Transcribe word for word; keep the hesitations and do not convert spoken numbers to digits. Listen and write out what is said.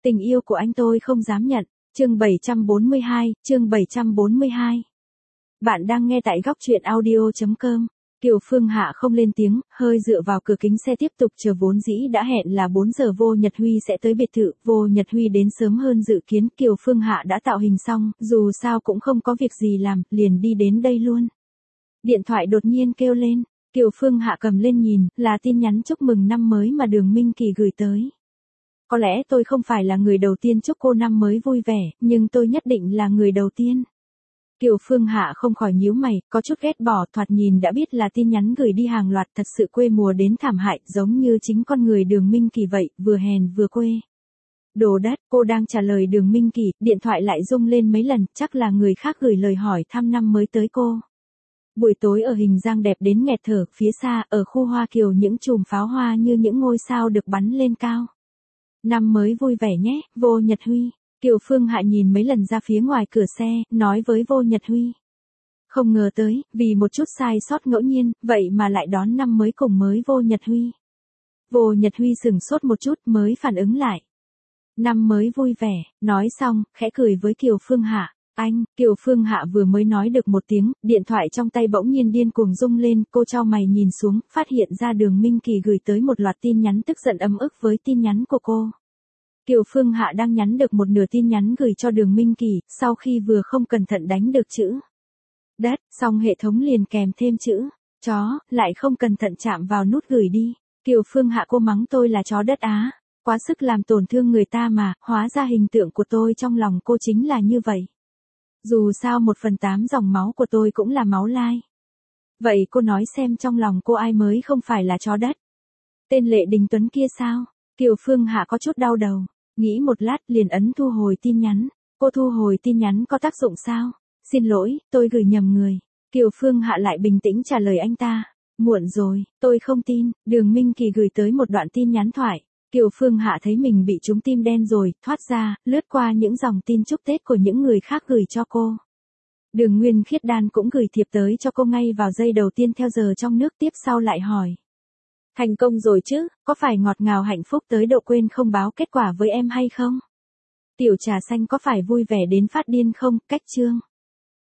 Tình yêu của anh tôi không dám nhận. Chương bảy trăm bốn mươi hai, chương bảy trăm bốn mươi hai. Bạn đang nghe tại góc truyện audio chấm com. Kiều Phương Hạ không lên tiếng, hơi dựa vào cửa kính xe tiếp tục chờ. Vốn dĩ đã hẹn là bốn giờ Vô Nhật Huy sẽ tới biệt thự, Vô Nhật Huy đến sớm hơn dự kiến. Kiều Phương Hạ đã tạo hình xong, dù sao cũng không có việc gì làm, liền đi đến đây luôn. Điện thoại đột nhiên kêu lên, Kiều Phương Hạ cầm lên nhìn, là tin nhắn chúc mừng năm mới mà Đường Minh Kỳ gửi tới. Có lẽ tôi không phải là người đầu tiên chúc cô năm mới vui vẻ, nhưng tôi nhất định là người đầu tiên. Kiều Phương Hạ không khỏi nhíu mày, có chút ghét bỏ, thoạt nhìn đã biết là tin nhắn gửi đi hàng loạt, thật sự quê mùa đến thảm hại, giống như chính con người Đường Minh Kỳ vậy, vừa hèn vừa quê. Đồ đất, cô đang trả lời Đường Minh Kỳ, điện thoại lại rung lên mấy lần, chắc là người khác gửi lời hỏi thăm năm mới tới cô. Buổi tối ở Hình Giang đẹp đến nghẹt thở, phía xa, ở khu Hoa Kiều những chùm pháo hoa như những ngôi sao được bắn lên cao. Năm mới vui vẻ nhé, Vô Nhật Huy. Kiều Phương Hạ nhìn mấy lần ra phía ngoài cửa xe, nói với Vô Nhật Huy. Không ngờ tới, vì một chút sai sót ngẫu nhiên, vậy mà lại đón năm mới cùng mới Vô Nhật Huy. Vô Nhật Huy sừng sốt một chút mới phản ứng lại. Năm mới vui vẻ, nói xong, khẽ cười với Kiều Phương Hạ. Anh, Kiều Phương Hạ vừa mới nói được một tiếng, điện thoại trong tay bỗng nhiên điên cuồng rung lên, cô chau mày nhìn xuống, phát hiện ra Đường Minh Kỳ gửi tới một loạt tin nhắn tức giận ấm ức với tin nhắn của cô. Kiều Phương Hạ đang nhắn được một nửa tin nhắn gửi cho Đường Minh Kỳ, sau khi vừa không cẩn thận đánh được chữ đất, xong hệ thống liền kèm thêm chữ chó, lại không cẩn thận chạm vào nút gửi đi. Kiều Phương Hạ cô mắng tôi là chó đất á, quá sức làm tổn thương người ta mà, hóa ra hình tượng của tôi trong lòng cô chính là như vậy. Dù sao một phần tám dòng máu của tôi cũng là máu lai. Vậy cô nói xem trong lòng cô ai mới không phải là chó đất? Tên Lệ Đình Tuấn kia sao? Kiều Phương Hạ có chút đau đầu, nghĩ một lát liền ấn thu hồi tin nhắn. Cô thu hồi tin nhắn có tác dụng sao? Xin lỗi, tôi gửi nhầm người. Kiều Phương Hạ lại bình tĩnh trả lời anh ta. Muộn rồi, tôi không tin. Đường Minh Kỳ gửi tới một đoạn tin nhắn thoại. Kiều Phương Hạ thấy mình bị trúng tim đen rồi, thoát ra, lướt qua những dòng tin chúc Tết của những người khác gửi cho cô. Đường Nguyên Khiết Đan cũng gửi thiệp tới cho cô ngay vào giây đầu tiên theo giờ trong nước, tiếp sau lại hỏi. Thành công rồi chứ, có phải ngọt ngào hạnh phúc tới độ quên không báo kết quả với em hay không? Tiểu Trà Xanh có phải vui vẻ đến phát điên không? Cách chương.